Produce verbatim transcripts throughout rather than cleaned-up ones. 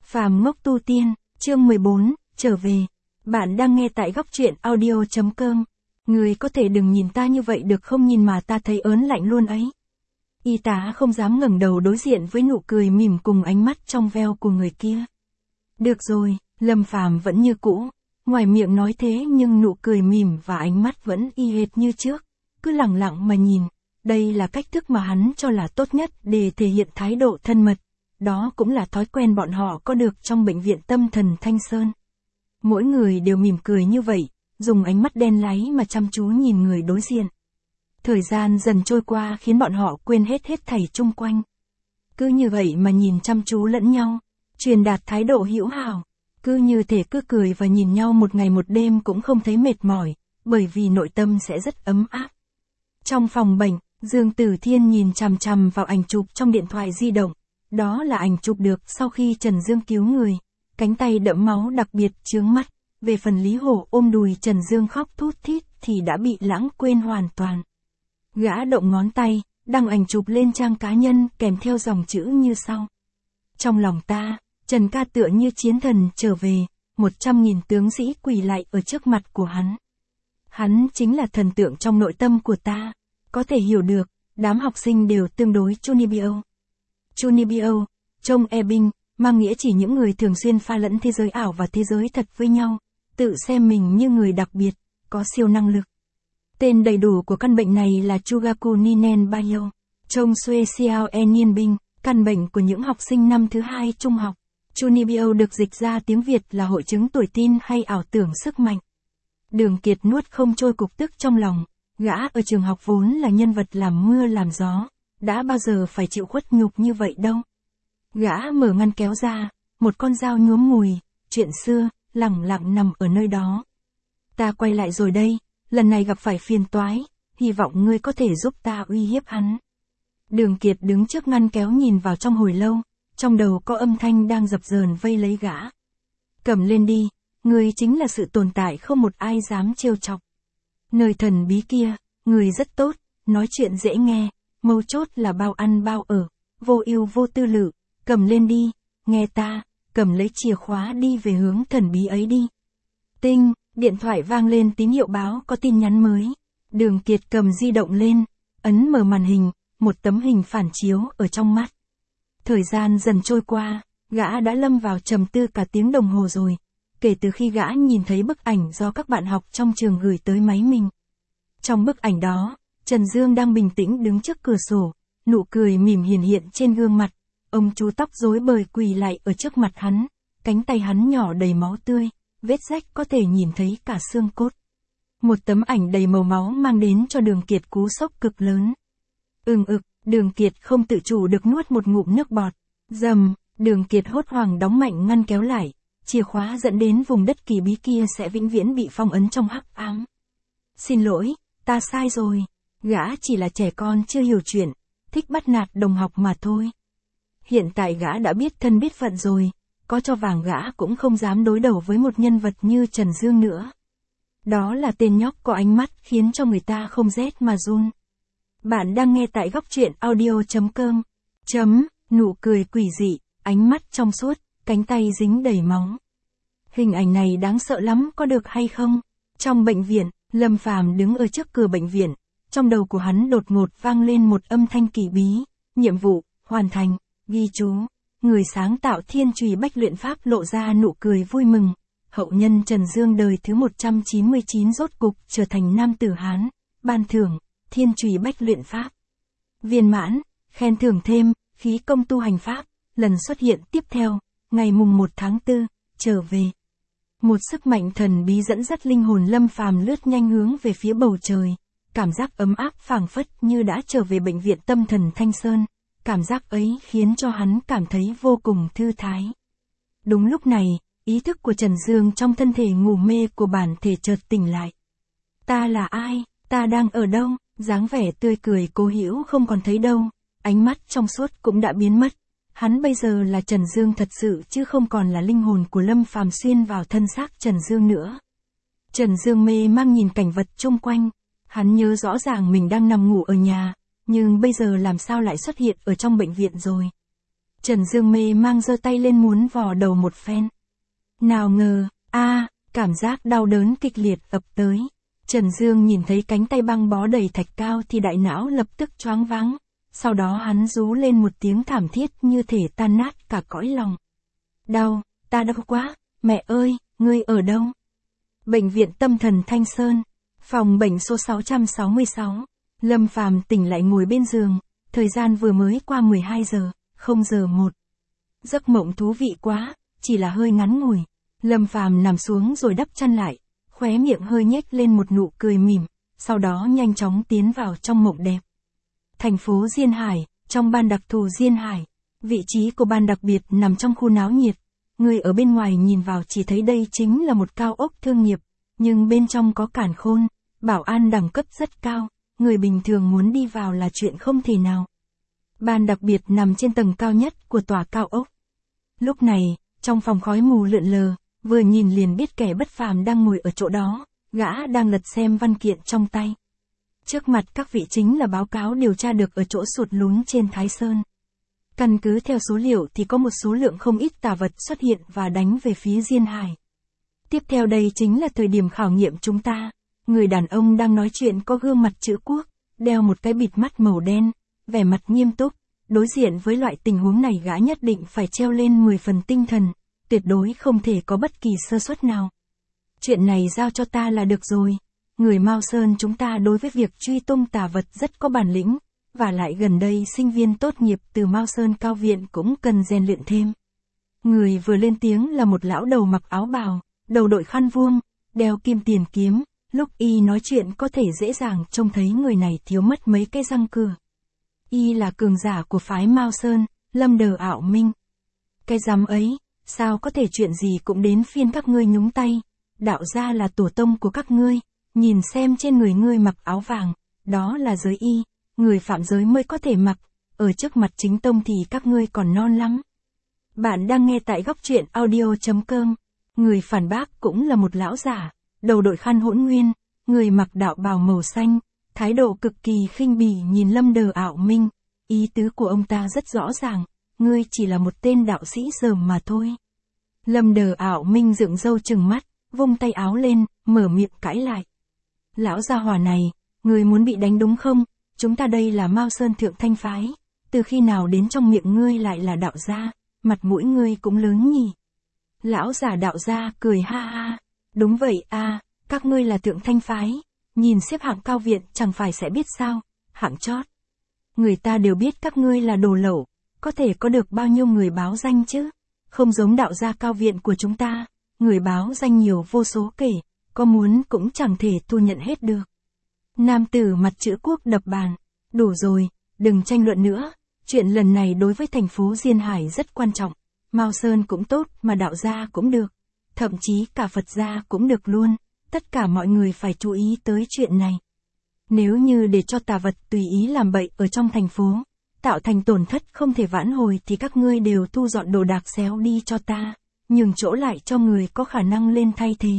Phàm ngốc tu tiên, chương mười bốn, trở về. Bạn đang nghe tại góc truyện audio chấm com. Người có thể đừng nhìn ta như vậy được không, nhìn mà ta thấy ớn lạnh luôn ấy. Y tá không dám ngẩng đầu đối diện với nụ cười mỉm cùng ánh mắt trong veo của người kia. Được rồi, Lâm Phàm vẫn như cũ, ngoài miệng nói thế nhưng nụ cười mỉm và ánh mắt vẫn y hệt như trước, cứ lặng lặng mà nhìn. Đây là cách thức mà hắn cho là tốt nhất để thể hiện thái độ thân mật. Đó cũng là thói quen bọn họ có được trong bệnh viện tâm thần Thanh Sơn. Mỗi người đều mỉm cười như vậy, dùng ánh mắt đen láy mà chăm chú nhìn người đối diện. Thời gian dần trôi qua khiến bọn họ quên hết hết thảy chung quanh. Cứ như vậy mà nhìn chăm chú lẫn nhau, truyền đạt thái độ hữu hảo. Cứ như thể cứ cười và nhìn nhau một ngày một đêm cũng không thấy mệt mỏi, bởi vì nội tâm sẽ rất ấm áp. Trong phòng bệnh, Dương Tử Thiên nhìn chằm chằm vào ảnh chụp trong điện thoại di động. Đó là ảnh chụp được sau khi Trần Dương cứu người, cánh tay đẫm máu đặc biệt chướng mắt. Về phần Lý Hổ ôm đùi Trần Dương khóc thút thít thì đã bị lãng quên hoàn toàn. Gã động ngón tay, đăng ảnh chụp lên trang cá nhân kèm theo dòng chữ như sau. Trong lòng ta, Trần ca tựa như chiến thần trở về, một trăm nghìn tướng sĩ quỳ lạy ở trước mặt của hắn. Hắn chính là thần tượng trong nội tâm của ta, có thể hiểu được, đám học sinh đều tương đối Chunibyo. Chunibyo, trong e binh, mang nghĩa chỉ những người thường xuyên pha lẫn thế giới ảo và thế giới thật với nhau, tự xem mình như người đặc biệt, có siêu năng lực. Tên đầy đủ của căn bệnh này là Chugaku Ninen Bayo, trong Sue Xiao E Niên Binh, căn bệnh của những học sinh năm thứ hai trung học. Chunibyo được dịch ra tiếng Việt là hội chứng tuổi tin hay ảo tưởng sức mạnh. Đường Kiệt nuốt không trôi cục tức trong lòng, gã ở trường học vốn là nhân vật làm mưa làm gió, đã bao giờ phải chịu khuất nhục như vậy đâu. Gã mở ngăn kéo ra, một con dao nhuốm mùi, chuyện xưa, lẳng lặng nằm ở nơi đó. Ta quay lại rồi đây, lần này gặp phải phiền toái, hy vọng ngươi có thể giúp ta uy hiếp hắn. Đường Kiệt đứng trước ngăn kéo nhìn vào trong hồi lâu, trong đầu có âm thanh đang dập dờn vây lấy gã. Cầm lên đi, ngươi chính là sự tồn tại không một ai dám trêu chọc. Nơi thần bí kia, người rất tốt, nói chuyện dễ nghe, mấu chốt là bao ăn bao ở, vô ưu vô tư lự, cầm lên đi, nghe ta, cầm lấy chìa khóa đi về hướng thần bí ấy đi. Tinh, điện thoại vang lên tín hiệu báo có tin nhắn mới. Đường Kiệt cầm di động lên, ấn mở màn hình, một tấm hình phản chiếu ở trong mắt. Thời gian dần trôi qua, gã đã lâm vào trầm tư cả tiếng đồng hồ rồi, kể từ khi gã nhìn thấy bức ảnh do các bạn học trong trường gửi tới máy mình. Trong bức ảnh đó, Trần Dương đang bình tĩnh đứng trước cửa sổ, nụ cười mỉm hiển hiện trên gương mặt. Ông chú tóc rối bời quỳ lại ở trước mặt hắn, cánh tay hắn nhỏ đầy máu tươi, vết rách có thể nhìn thấy cả xương cốt. Một tấm ảnh đầy màu máu mang đến cho Đường Kiệt cú sốc cực lớn. Ừng ực, Đường Kiệt không tự chủ được nuốt một ngụm nước bọt. Dầm, Đường Kiệt hốt hoảng đóng mạnh ngăn kéo lại, chìa khóa dẫn đến vùng đất kỳ bí kia sẽ vĩnh viễn bị phong ấn trong hắc ám. Xin lỗi, ta sai rồi, gã chỉ là trẻ con chưa hiểu chuyện, thích bắt nạt đồng học mà thôi. Hiện tại gã đã biết thân biết phận rồi, có cho vàng gã cũng không dám đối đầu với một nhân vật như Trần Dương nữa. Đó là tên nhóc có ánh mắt khiến cho người ta không rét mà run. Bạn đang nghe tại góc truyện audio chấm com. Chấm, nụ cười quỷ dị, ánh mắt trong suốt, cánh tay dính đầy máu. Hình ảnh này đáng sợ lắm, có được hay không? Trong bệnh viện, Lâm Phàm đứng ở trước cửa bệnh viện, trong đầu của hắn đột ngột vang lên một âm thanh kỳ bí, nhiệm vụ, hoàn thành, ghi chú. Người sáng tạo Thiên Chùy Bách Luyện Pháp lộ ra nụ cười vui mừng. Hậu nhân Trần Dương đời thứ một trăm chín mươi chín rốt cục trở thành nam tử Hán, ban thưởng, Thiên Chùy Bách Luyện Pháp. Viên mãn, khen thưởng thêm, khí công tu hành Pháp, lần xuất hiện tiếp theo, ngày mùng một tháng tư, trở về. Một sức mạnh thần bí dẫn dắt linh hồn Lâm Phàm lướt nhanh hướng về phía bầu trời, cảm giác ấm áp phảng phất như đã trở về bệnh viện tâm thần Thanh Sơn. Cảm giác ấy khiến cho hắn cảm thấy vô cùng thư thái. Đúng lúc này, ý thức của Trần Dương trong thân thể ngủ mê của bản thể chợt tỉnh lại. Ta là ai? Ta đang ở đâu? Dáng vẻ tươi cười cố hữu không còn thấy đâu, ánh mắt trong suốt cũng đã biến mất. Hắn bây giờ là Trần Dương thật sự chứ không còn là linh hồn của Lâm Phàm xuyên vào thân xác Trần Dương nữa. Trần Dương mê mang nhìn cảnh vật chung quanh, hắn nhớ rõ ràng mình đang nằm ngủ ở nhà, nhưng bây giờ làm sao lại xuất hiện ở trong bệnh viện rồi. Trần Dương mê mang giơ tay lên muốn vò đầu một phen. Nào ngờ, a, cảm giác đau đớn kịch liệt ập tới. Trần Dương nhìn thấy cánh tay băng bó đầy thạch cao thì đại não lập tức choáng váng. Sau đó hắn rú lên một tiếng thảm thiết như thể tan nát cả cõi lòng. Đau, ta đau quá, mẹ ơi, ngươi ở đâu? Bệnh viện tâm thần Thanh Sơn, phòng bệnh số sáu trăm sáu mươi sáu. Lâm Phàm tỉnh lại ngồi bên giường, thời gian vừa mới qua mười hai giờ, không giờ một. Giấc mộng thú vị quá, chỉ là hơi ngắn ngủi. Lâm Phàm nằm xuống rồi đắp chăn lại, khóe miệng hơi nhếch lên một nụ cười mỉm, sau đó nhanh chóng tiến vào trong mộng đẹp. Thành phố Diên Hải, trong ban đặc thù Diên Hải, vị trí của ban đặc biệt nằm trong khu náo nhiệt. Người ở bên ngoài nhìn vào chỉ thấy đây chính là một cao ốc thương nghiệp, nhưng bên trong có càn khôn, bảo an đẳng cấp rất cao, người bình thường muốn đi vào là chuyện không thể nào. Ban đặc biệt nằm trên tầng cao nhất của tòa cao ốc. Lúc này, trong phòng khói mù lượn lờ, vừa nhìn liền biết kẻ bất phàm đang ngồi ở chỗ đó, gã đang lật xem văn kiện trong tay. Trước mặt các vị chính là báo cáo điều tra được ở chỗ sụt lún trên Thái Sơn. Căn cứ theo số liệu thì có một số lượng không ít tà vật xuất hiện và đánh về phía Diên Hải. Tiếp theo đây chính là thời điểm khảo nghiệm chúng ta. Người đàn ông đang nói chuyện có gương mặt chữ quốc, đeo một cái bịt mắt màu đen, vẻ mặt nghiêm túc. Đối diện với loại tình huống này gã nhất định phải treo lên mười phần tinh thần, tuyệt đối không thể có bất kỳ sơ suất nào. Chuyện này giao cho ta là được rồi. Người Mao Sơn chúng ta đối với việc truy tung tà vật rất có bản lĩnh, và lại gần đây sinh viên tốt nghiệp từ Mao Sơn Cao Viện cũng cần rèn luyện thêm. Người vừa lên tiếng là một lão đầu mặc áo bào, đầu đội khăn vuông, đeo kim tiền kiếm, lúc y nói chuyện có thể dễ dàng trông thấy người này thiếu mất mấy cái răng cửa. Y là cường giả của phái Mao Sơn, Lâm Đờ Ảo Minh. Cái dám ấy, sao có thể chuyện gì cũng đến phiên các ngươi nhúng tay, đạo gia là tổ tông của các ngươi, nhìn xem trên người ngươi mặc áo vàng, đó là giới y, người phạm giới mới có thể mặc, ở trước mặt chính tông thì các ngươi còn non lắm. Bạn đang nghe tại góc truyện audio chấm com, người phản bác cũng là một lão giả, đầu đội khăn hỗn nguyên, người mặc đạo bào màu xanh, thái độ cực kỳ khinh bỉ nhìn Lâm Đờ Ảo Minh, ý tứ của ông ta rất rõ ràng, ngươi chỉ là một tên đạo sĩ dởm mà thôi. Lâm Đờ Ảo Minh dựng râu trừng mắt, vung tay áo lên, mở miệng cãi lại. Lão gia hỏa này, ngươi muốn bị đánh đúng không? Chúng ta đây là Mao Sơn Thượng Thanh Phái, từ khi nào đến trong miệng ngươi lại là đạo gia, mặt mũi ngươi cũng lớn nhỉ. Lão giả đạo gia cười ha ha, đúng vậy a, các ngươi là Thượng Thanh Phái, nhìn xếp hạng cao viện chẳng phải sẽ biết sao, hạng chót. Người ta đều biết các ngươi là đồ lẩu, có thể có được bao nhiêu người báo danh chứ, không giống đạo gia cao viện của chúng ta, người báo danh nhiều vô số kể, có muốn cũng chẳng thể thu nhận hết được. Nam tử mặt chữ quốc đập bàn, đủ rồi, đừng tranh luận nữa, chuyện lần này đối với thành phố Diên Hải rất quan trọng, Mao Sơn cũng tốt mà đạo gia cũng được, thậm chí cả Phật gia cũng được luôn, tất cả mọi người phải chú ý tới chuyện này. Nếu như để cho tà vật tùy ý làm bậy ở trong thành phố, tạo thành tổn thất không thể vãn hồi thì các ngươi đều thu dọn đồ đạc xéo đi cho ta, nhường chỗ lại cho người có khả năng lên thay thế.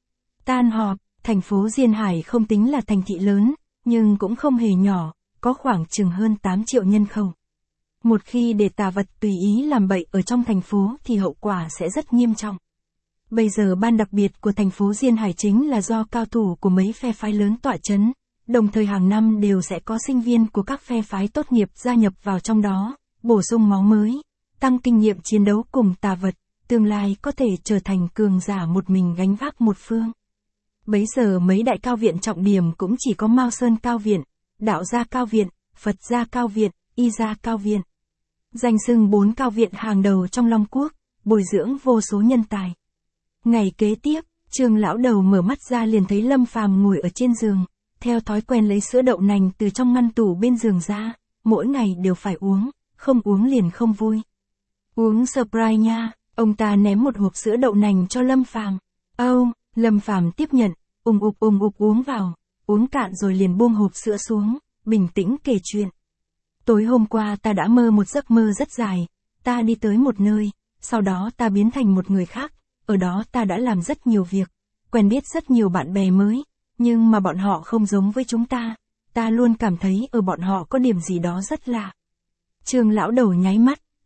Tan họp, thành phố Diên Hải không tính là thành thị lớn, nhưng cũng không hề nhỏ, có khoảng chừng hơn tám triệu nhân khẩu. Một khi để tà vật tùy ý làm bậy ở trong thành phố thì hậu quả sẽ rất nghiêm trọng. Bây giờ ban đặc biệt của thành phố Diên Hải chính là do cao thủ của mấy phe phái lớn tọa chấn, đồng thời hàng năm đều sẽ có sinh viên của các phe phái tốt nghiệp gia nhập vào trong đó, bổ sung máu mới, tăng kinh nghiệm chiến đấu cùng tà vật, tương lai có thể trở thành cường giả một mình gánh vác một phương. Bấy giờ mấy đại cao viện trọng điểm cũng chỉ có Mao Sơn Cao Viện, Đạo gia Cao Viện, Phật gia Cao Viện, Y gia Cao Viện. Danh xưng bốn cao viện hàng đầu trong Long Quốc, bồi dưỡng vô số nhân tài. Ngày kế tiếp, Trương lão đầu mở mắt ra liền thấy Lâm Phàm ngồi ở trên giường, theo thói quen lấy sữa đậu nành từ trong ngăn tủ bên giường ra, mỗi ngày đều phải uống, không uống liền không vui. Uống Sprite nha, ông ta ném một hộp sữa đậu nành cho Lâm Phàm. Âu, oh, Lâm Phàm tiếp nhận, ùng ục ùng ục uống vào, uống cạn rồi liền buông hộp sữa xuống, bình tĩnh kể chuyện. Tối hôm qua ta đã mơ một giấc mơ rất dài, ta đi tới một nơi, sau đó ta biến thành một người khác, ở đó ta đã làm rất nhiều việc, quen biết rất nhiều bạn bè mới, nhưng mà bọn họ không giống với chúng ta, ta luôn cảm thấy ở bọn họ có điểm gì đó rất lạ. Trương lão đầu nháy mắt,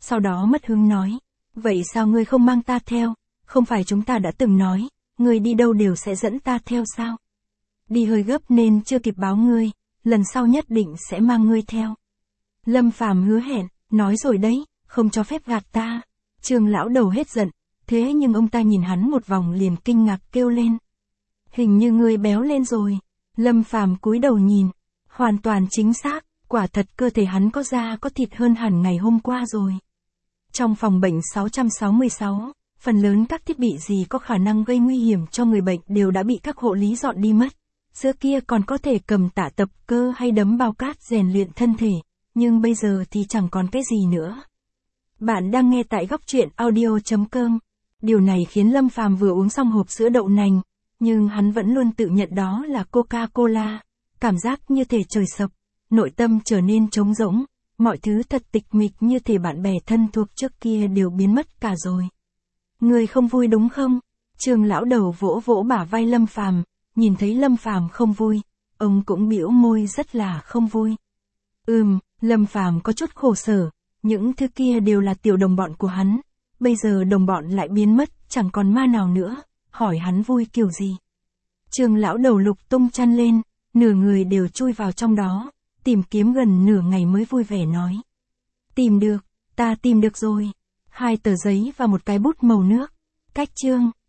sau đó mất hứng nói. Vậy sao ngươi không mang ta theo? Không phải chúng ta đã từng nói, ngươi đi đâu đều sẽ dẫn ta theo sao? Đi hơi gấp nên chưa kịp báo ngươi, lần sau nhất định sẽ mang ngươi theo. Lâm Phàm hứa hẹn, nói rồi đấy, không cho phép gạt ta. Trương lão đầu hết giận, thế nhưng ông ta nhìn hắn một vòng liền kinh ngạc kêu lên. Hình như ngươi béo lên rồi. Lâm Phàm cúi đầu nhìn, hoàn toàn chính xác, quả thật cơ thể hắn có da có thịt hơn hẳn ngày hôm qua rồi. Trong phòng bệnh sáu trăm sáu mươi sáu, phần lớn các thiết bị gì có khả năng gây nguy hiểm cho người bệnh đều đã bị các hộ lý dọn đi mất. Xưa kia còn có thể cầm tạ tập cơ hay đấm bao cát rèn luyện thân thể, nhưng bây giờ thì chẳng còn cái gì nữa. Bạn đang nghe tại góc truyện audio chấm com. Điều này khiến Lâm Phàm vừa uống xong hộp sữa đậu nành, nhưng hắn vẫn luôn tự nhận đó là Coca-Cola. Cảm giác như thể trời sập, nội tâm trở nên trống rỗng, mọi thứ thật tịch mịch như thể bạn bè thân thuộc trước kia đều biến mất cả rồi. Người không vui đúng không? Trương lão đầu vỗ vỗ bả vai Lâm Phàm, nhìn thấy Lâm Phàm không vui, ông cũng bĩu môi rất là không vui. Ừm, Lâm Phàm có chút khổ sở, những thứ kia đều là tiểu đồng bọn của hắn, bây giờ đồng bọn lại biến mất, chẳng còn ma nào nữa, hỏi hắn vui kiểu gì. Trương lão đầu lục tung chăn lên, nửa người đều chui vào trong đó, tìm kiếm gần nửa ngày mới vui vẻ nói. Tìm được, ta tìm được rồi. Hai tờ giấy và một cái bút màu nước. Cách chương.